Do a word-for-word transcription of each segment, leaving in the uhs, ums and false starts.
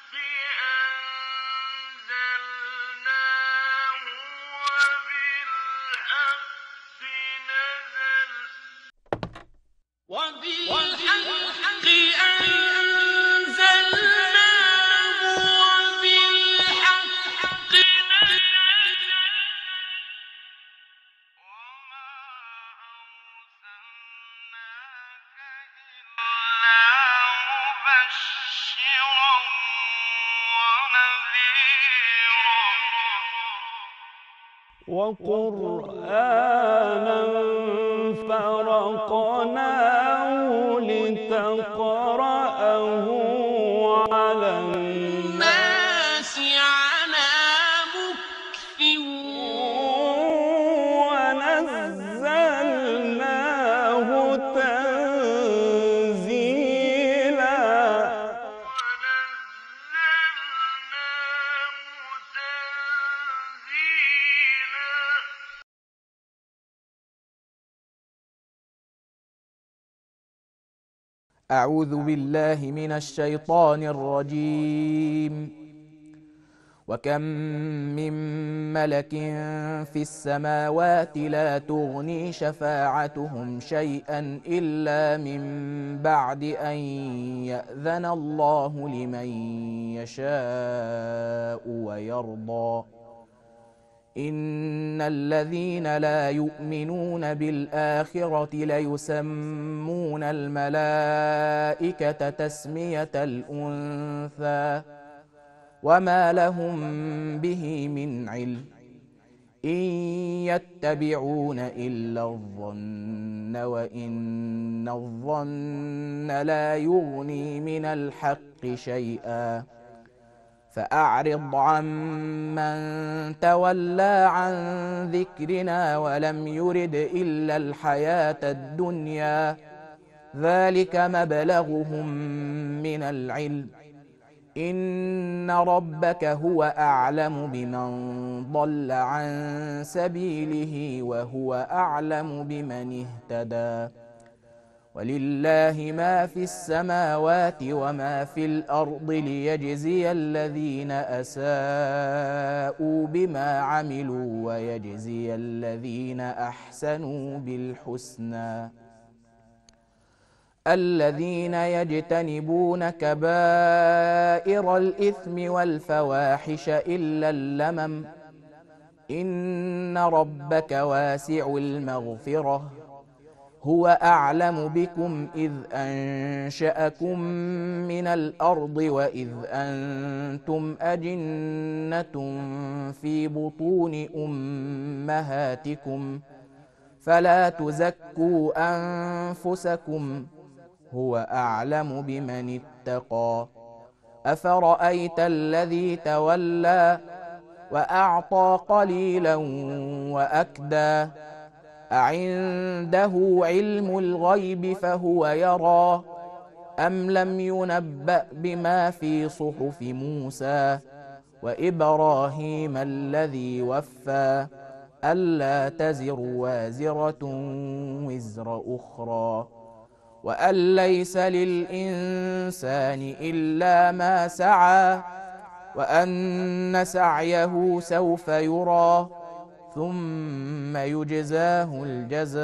وقرآنا فرقناه لتقرأه على الناس على مكث ونزلناه تنزيلا. أعوذ بالله من الشيطان الرجيم. وكم من ملك في السماوات لا تغني شفاعتهم شيئا إلا من بعد أن يأذن الله لمن يشاء ويرضى. إن الذين لا يؤمنون بالآخرة ليسمون الملائكة تسمية الأنثى وما لهم به من علم إن يتبعون إلا الظن وإن الظن لا يغني من الحق شيئا. فأعرض عمن تولى عن ذكرنا ولم يرد إلا الحياة الدنيا ذلك مبلغهم من العلم إن ربك هو أعلم بمن ضل عن سبيله وهو أعلم بمن اهتدى. ولله ما في السماوات وما في الأرض ليجزي الذين أساءوا بما عملوا ويجزي الذين أحسنوا بالحسنى. الذين يجتنبون كبائر الإثم والفواحش إلا اللمم إن ربك واسع المغفرة هو أعلم بكم إذ أنشأكم من الأرض وإذ أنتم أجنة في بطون أمهاتكم فلا تزكوا أنفسكم هو أعلم بمن اتقى. أفرأيت الذي تولى وأعطى قليلا وأكدى أعنده علم الغيب فهو يرى أم لم ينبأ بما في صحف موسى وإبراهيم الذي وفى ألا تزر وازرة وزر أخرى وأن ليس للإنسان إلا ما سعى وأن سعيه سوف يرى ثم يجزاه الجزاء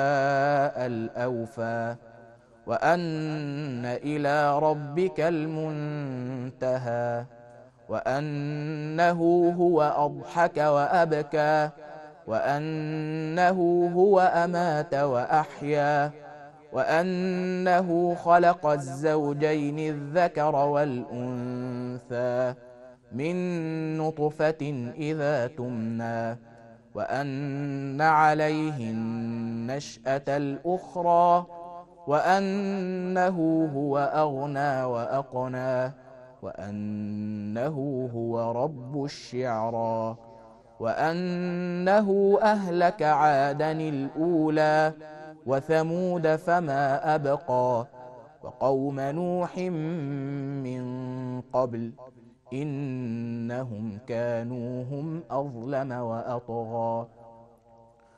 الأوفى وأن إلى ربك المنتهى وأنه هو أضحك وأبكى وأنه هو أمات وأحيا وأنه خلق الزوجين الذكر والأنثى من نطفة إذا تمنى وأن عليه النشأة الأخرى وأنه هو أغنى وأقنى وأنه هو رب الشعرى وأنه أهلك عادا الأولى وثمود فما أبقى وقوم نوح من قبل إنهم كانوا هم أظلم وأطغى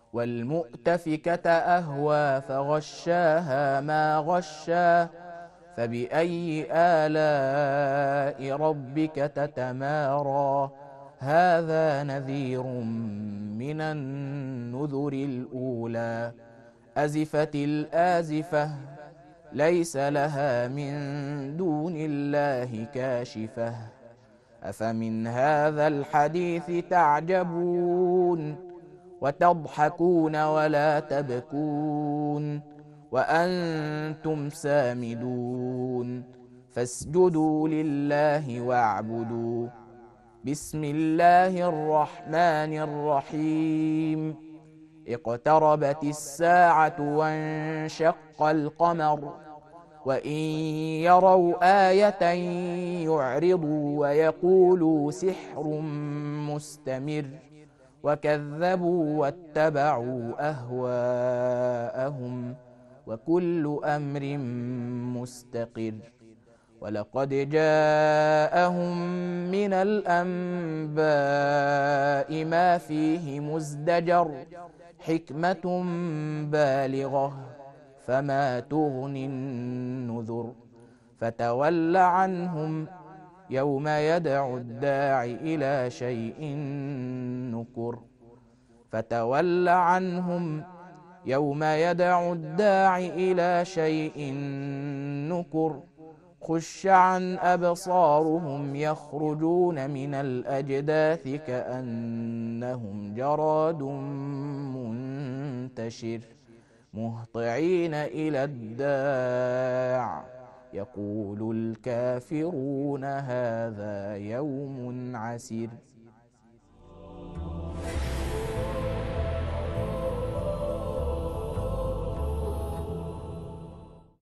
والمؤتفكة أهوى فغشاها ما غشا فبأي آلاء ربك تتمارى هذا نذير من النذر الأولى أزفت الآزفة ليس لها من دون الله كاشفة أفمن هذا الحديث تعجبون وتضحكون ولا تبكون وأنتم سامدون فاسجدوا لله واعبدوا بسم الله الرحمن الرحيم اقتربت الساعة وانشق القمر وإن يروا آية يعرضوا ويقولوا سحر مستمر وكذبوا واتبعوا أهواءهم وكل أمر مستقر ولقد جاءهم من الأنباء ما فيه مزدجر حكمة بالغة فما تغني النذر فتول عنهم يوم يدعو الداع إلى شيء نكر فتول عنهم يوم يدعو الداع إلى شيء نكر خش عن أبصارهم يخرجون من الأجداث كأنهم جراد منتشر مهطعين إلى الداع يقول الكافرون هذا يوم عسير